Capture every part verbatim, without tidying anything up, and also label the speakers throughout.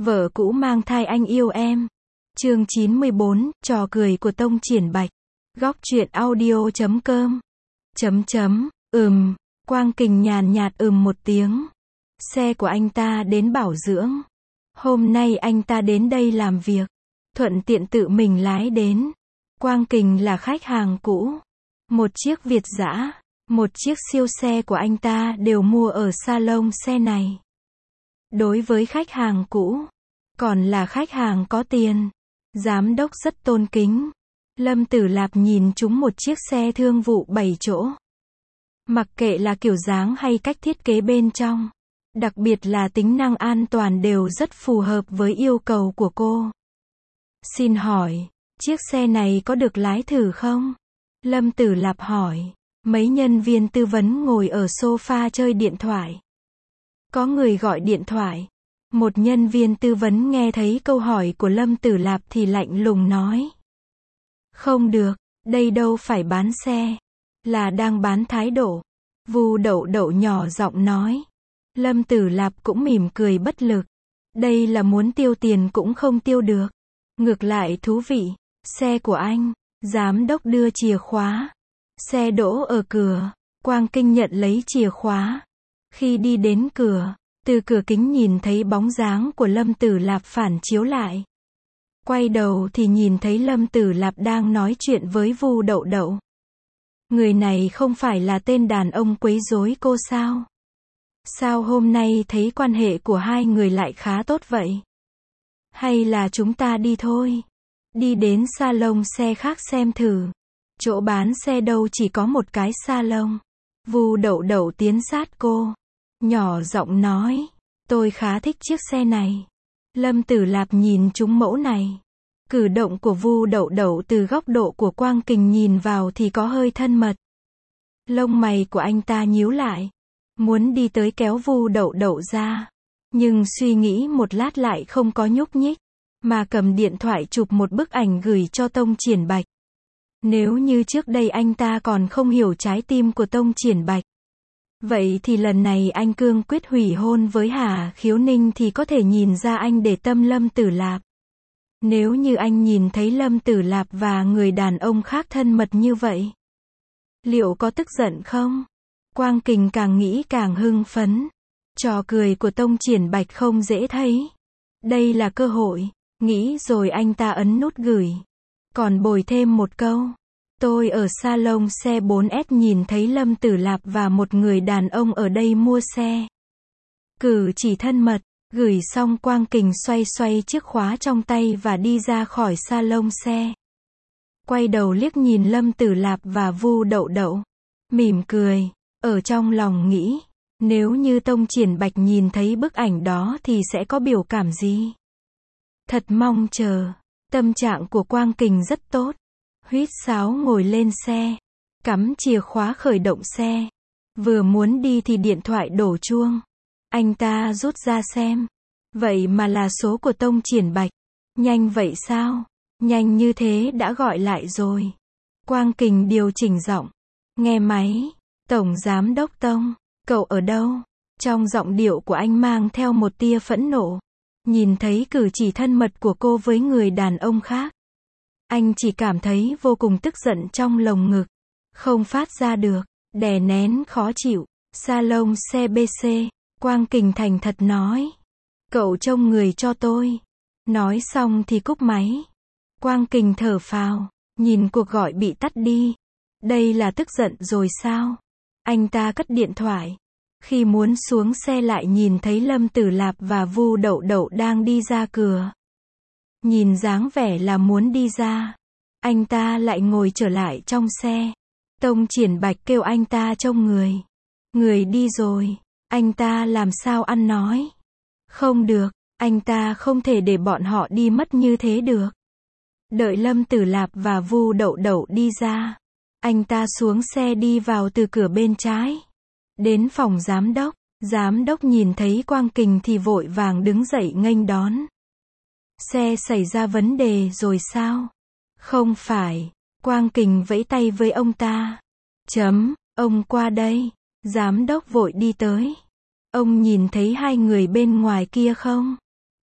Speaker 1: Vợ cũ mang thai anh yêu em. Chương chín mươi bốn, trò cười của Tông Triển Bạch. Góc truyện audio chấm com. Chấm chấm, ừm, Quang Kình nhàn nhạt ừm một tiếng. Xe của anh ta đến bảo dưỡng. Hôm nay anh ta đến đây làm việc. Thuận tiện tự mình lái đến. Quang Kình là khách hàng cũ. Một chiếc Việt dã, một chiếc siêu xe của anh ta đều mua ở salon xe này. Đối với khách hàng cũ, còn là khách hàng có tiền, giám đốc rất tôn kính. Lâm Tử Lạp nhìn chúng một chiếc xe thương vụ bảy chỗ. Mặc kệ là kiểu dáng hay cách thiết kế bên trong, đặc biệt là tính năng an toàn đều rất phù hợp với yêu cầu của cô. Xin hỏi, chiếc xe này có được lái thử không? Lâm Tử Lạp hỏi. Mấy nhân viên tư vấn ngồi ở sofa chơi điện thoại. Có người gọi điện thoại. Một nhân viên tư vấn nghe thấy câu hỏi của Lâm Tử Lạp thì lạnh lùng nói. Không được, đây đâu phải bán xe, là đang bán thái độ. Vu Đậu Đậu nhỏ giọng nói. Lâm Tử Lạp cũng mỉm cười bất lực. Đây là muốn tiêu tiền cũng không tiêu được. Ngược lại thú vị, xe của anh. Giám đốc đưa chìa khóa. Xe đỗ ở cửa. Quang Kinh nhận lấy chìa khóa. Khi đi đến cửa, từ cửa kính nhìn thấy bóng dáng của Lâm Tử Lạp phản chiếu lại. Quay đầu thì nhìn thấy Lâm Tử Lạp đang nói chuyện với Vu Đậu Đậu. Người này không phải là tên đàn ông quấy rối cô sao? Sao hôm nay thấy quan hệ của hai người lại khá tốt vậy? Hay là chúng ta đi thôi? Đi đến salon xe khác xem thử. Chỗ bán xe đâu chỉ có một cái salon. Vu Đậu Đậu tiến sát cô. Nhỏ giọng nói. Tôi khá thích chiếc xe này. Lâm Tử Lạp nhìn chúng mẫu này. Cử động của Vu Đậu Đậu từ góc độ của Quang Kình nhìn vào thì có hơi thân mật. Lông mày của anh ta nhíu lại. Muốn đi tới kéo Vu Đậu Đậu ra. Nhưng suy nghĩ một lát lại không có nhúc nhích. Mà cầm điện thoại chụp một bức ảnh gửi cho Tông Triển Bạch. Nếu như trước đây anh ta còn không hiểu trái tim của Tông Triển Bạch. Vậy thì lần này anh cương quyết hủy hôn với Hà Khiếu Ninh thì có thể nhìn ra anh để tâm Lâm Tử Lạp. Nếu như anh nhìn thấy Lâm Tử Lạp và người đàn ông khác thân mật như vậy, liệu có tức giận không? Quang Kình càng nghĩ càng hưng phấn. Trò cười của Tông Triển Bạch không dễ thấy. Đây là cơ hội. Nghĩ rồi anh ta ấn nút gửi. Còn bồi thêm một câu. Tôi ở salon xe bốn S nhìn thấy Lâm Tử Lạp và một người đàn ông ở đây mua xe. Cử chỉ thân mật. Gửi xong Quang Kình xoay xoay chiếc khóa trong tay và đi ra khỏi salon xe. Quay đầu liếc nhìn Lâm Tử Lạp và Vu Đậu Đậu. Mỉm cười. Ở trong lòng nghĩ. Nếu như Tông Triển Bạch nhìn thấy bức ảnh đó thì sẽ có biểu cảm gì? Thật mong chờ. Tâm trạng của Quang Kình rất tốt. Huýt sáo ngồi lên xe. Cắm chìa khóa khởi động xe. Vừa muốn đi thì điện thoại đổ chuông. Anh ta rút ra xem. Vậy mà là số của Tông Triển Bạch. Nhanh vậy sao? Nhanh như thế đã gọi lại rồi. Quang Kình điều chỉnh giọng. Nghe máy. Tổng Giám đốc Tông. Cậu ở đâu? Trong giọng điệu của anh mang theo một tia phẫn nộ. Nhìn thấy cử chỉ thân mật của cô với người đàn ông khác. Anh chỉ cảm thấy vô cùng tức giận trong lồng ngực. Không phát ra được. Đè nén khó chịu. Salon xe bê xê. Quang Kình thành thật nói. Cậu trông người cho tôi. Nói xong thì cúp máy. Quang Kình thở phào. Nhìn cuộc gọi bị tắt đi. Đây là tức giận rồi sao? Anh ta cất điện thoại. Khi muốn xuống xe lại nhìn thấy Lâm Tử Lạp và Vu Đậu Đậu đang đi ra cửa. Nhìn dáng vẻ là muốn đi ra. Anh ta lại ngồi trở lại trong xe. Tông Triển Bạch kêu anh ta trông người. Người đi rồi. Anh ta làm sao ăn nói? Không được. Anh ta không thể để bọn họ đi mất như thế được. Đợi Lâm Tử Lạp và Vu Đậu Đậu đi ra. Anh ta xuống xe đi vào từ cửa bên trái. Đến phòng giám đốc. Giám đốc nhìn thấy Quang Kình thì vội vàng đứng dậy nghênh đón. Xe xảy ra vấn đề rồi sao? Không phải. Quang Kình vẫy tay với ông ta. Chấm, ông qua đây. Giám đốc vội đi tới. Ông nhìn thấy hai người bên ngoài kia không?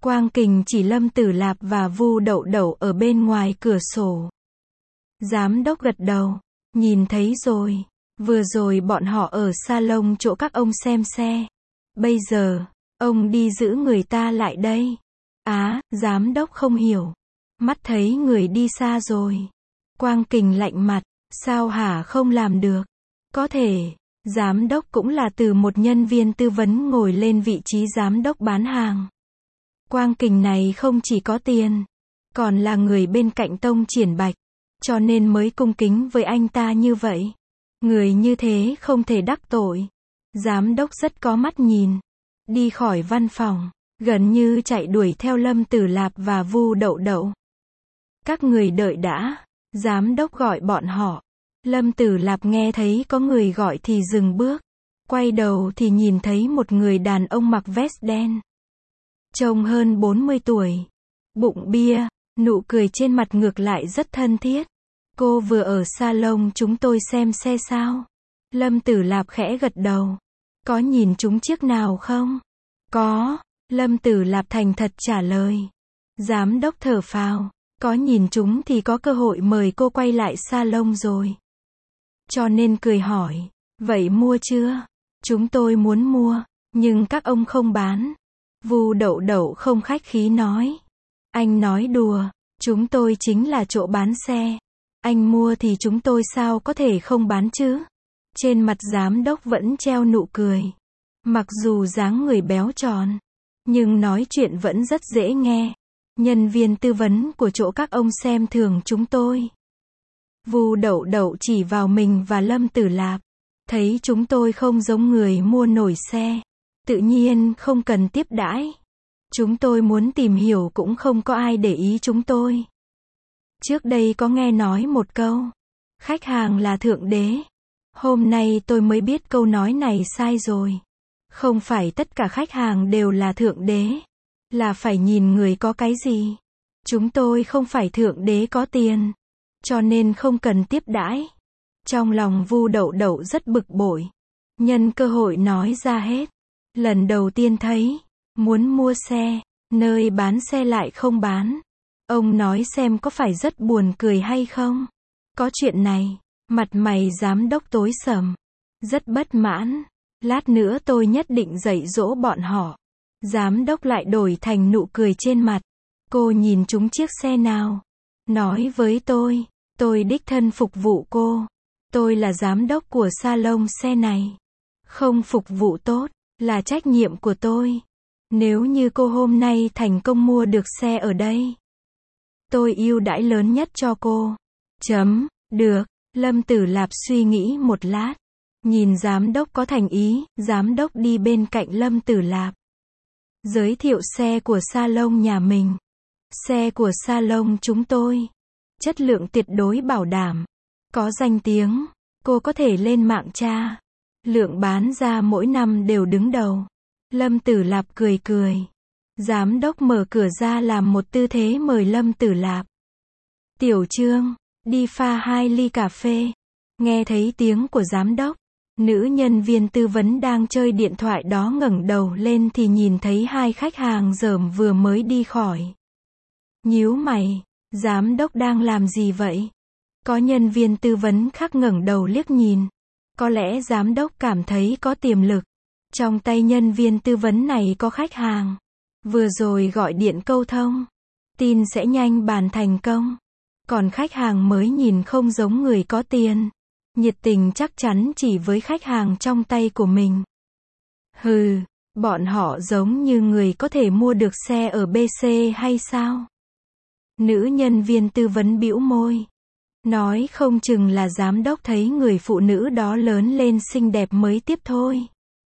Speaker 1: Quang Kình chỉ Lâm Tử Lạp và Vu Đậu Đậu ở bên ngoài cửa sổ. Giám đốc gật đầu. Nhìn thấy rồi. Vừa rồi bọn họ ở salon chỗ các ông xem xe. Bây giờ, ông đi giữ người ta lại đây. Á, giám đốc không hiểu. Mắt thấy người đi xa rồi. Quang Kình lạnh mặt. Sao hả, không làm được. Có thể, giám đốc cũng là từ một nhân viên tư vấn ngồi lên vị trí giám đốc bán hàng. Quang Kình này không chỉ có tiền, còn là người bên cạnh Tông Triển Bạch, cho nên mới cung kính với anh ta như vậy. Người như thế không thể đắc tội. Giám đốc rất có mắt nhìn. Đi khỏi văn phòng, gần như chạy đuổi theo Lâm Tử Lạp và Vu Đậu Đậu. Các người đợi đã, giám đốc gọi bọn họ. Lâm Tử Lạp nghe thấy có người gọi thì dừng bước. Quay đầu thì nhìn thấy một người đàn ông mặc vest đen. Trông hơn bốn mươi tuổi. Bụng bia, nụ cười trên mặt ngược lại rất thân thiết. Cô vừa ở salon chúng tôi xem xe sao? Lâm Tử Lạp khẽ gật đầu. Có nhìn chúng chiếc nào không? Có, Lâm Tử Lạp thành thật trả lời. Giám đốc thở phào. Có nhìn chúng thì có cơ hội mời cô quay lại salon rồi. Cho nên cười hỏi. Vậy mua chưa? Chúng tôi muốn mua, nhưng các ông không bán. Vu Đậu Đậu không khách khí nói. Anh nói đùa, chúng tôi chính là chỗ bán xe. Anh mua thì chúng tôi sao có thể không bán chứ? Trên mặt giám đốc vẫn treo nụ cười. Mặc dù dáng người béo tròn, nhưng nói chuyện vẫn rất dễ nghe. Nhân viên tư vấn của chỗ các ông xem thường chúng tôi. Vu Đậu Đậu chỉ vào mình và Lâm Tử Lạp. Thấy chúng tôi không giống người mua nổi xe. Tự nhiên không cần tiếp đãi. Chúng tôi muốn tìm hiểu cũng không có ai để ý chúng tôi. Trước đây có nghe nói một câu. Khách hàng là thượng đế. Hôm nay tôi mới biết câu nói này sai rồi. Không phải tất cả khách hàng đều là thượng đế. Là phải nhìn người có cái gì. Chúng tôi không phải thượng đế có tiền. Cho nên không cần tiếp đãi. Trong lòng Vu Đậu Đậu rất bực bội. Nhân cơ hội nói ra hết. Lần đầu tiên thấy. Muốn mua xe. Nơi bán xe lại không bán. Ông nói xem có phải rất buồn cười hay không? Có chuyện này. Mặt mày giám đốc tối sầm. Rất bất mãn. Lát nữa tôi nhất định dạy dỗ bọn họ. Giám đốc lại đổi thành nụ cười trên mặt. Cô nhìn chúng chiếc xe nào? Nói với tôi. Tôi đích thân phục vụ cô. Tôi là giám đốc của salon xe này. Không phục vụ tốt, là trách nhiệm của tôi. Nếu như cô hôm nay thành công mua được xe ở đây, tôi ưu đãi lớn nhất cho cô. Chấm, được. Lâm Tử Lạp suy nghĩ một lát. Nhìn giám đốc có thành ý, giám đốc đi bên cạnh Lâm Tử Lạp. Giới thiệu xe của salon nhà mình. Xe của salon chúng tôi. Chất lượng tuyệt đối bảo đảm. Có danh tiếng. Cô có thể lên mạng tra. Lượng bán ra mỗi năm đều đứng đầu. Lâm Tử Lạp cười cười. Giám đốc mở cửa ra làm một tư thế mời Lâm Tử Lạp. Tiểu Trương, đi pha hai ly cà phê. Nghe thấy tiếng của giám đốc. Nữ nhân viên tư vấn đang chơi điện thoại đó ngẩng đầu lên thì nhìn thấy hai khách hàng dởm vừa mới đi khỏi. Nhíu mày, giám đốc đang làm gì vậy? Có nhân viên tư vấn khác ngẩng đầu liếc nhìn. Có lẽ giám đốc cảm thấy có tiềm lực. Trong tay nhân viên tư vấn này có khách hàng. Vừa rồi gọi điện câu thông. Tin sẽ nhanh bàn thành công. Còn khách hàng mới nhìn không giống người có tiền. Nhiệt tình chắc chắn chỉ với khách hàng trong tay của mình. Hừ, bọn họ giống như người có thể mua được xe ở bê xê hay sao? Nữ nhân viên tư vấn bĩu môi. Nói không chừng là giám đốc thấy người phụ nữ đó lớn lên xinh đẹp mới tiếp thôi.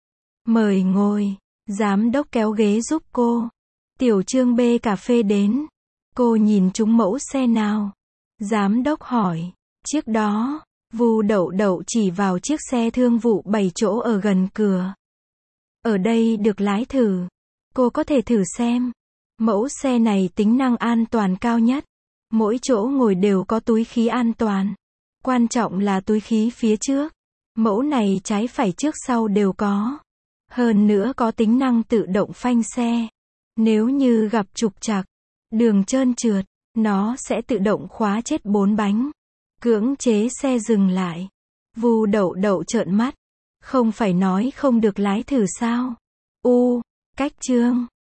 Speaker 1: Mời ngồi. Giám đốc kéo ghế giúp cô. Tiểu Trương bê cà phê đến. Cô nhìn chúng mẫu xe nào? Giám đốc hỏi. Chiếc đó. Vu Đậu Đậu chỉ vào chiếc xe thương vụ bảy chỗ ở gần cửa. Ở đây được lái thử. Cô có thể thử xem. Mẫu xe này tính năng an toàn cao nhất. Mỗi chỗ ngồi đều có túi khí an toàn. Quan trọng là túi khí phía trước. Mẫu này trái phải trước sau đều có. Hơn nữa có tính năng tự động phanh xe. Nếu như gặp trục trặc, đường trơn trượt, nó sẽ tự động khóa chết bốn bánh. Cưỡng chế xe dừng lại. Vu Đậu Đậu trợn mắt. Không phải nói không được lái thử sao? U, cách chương.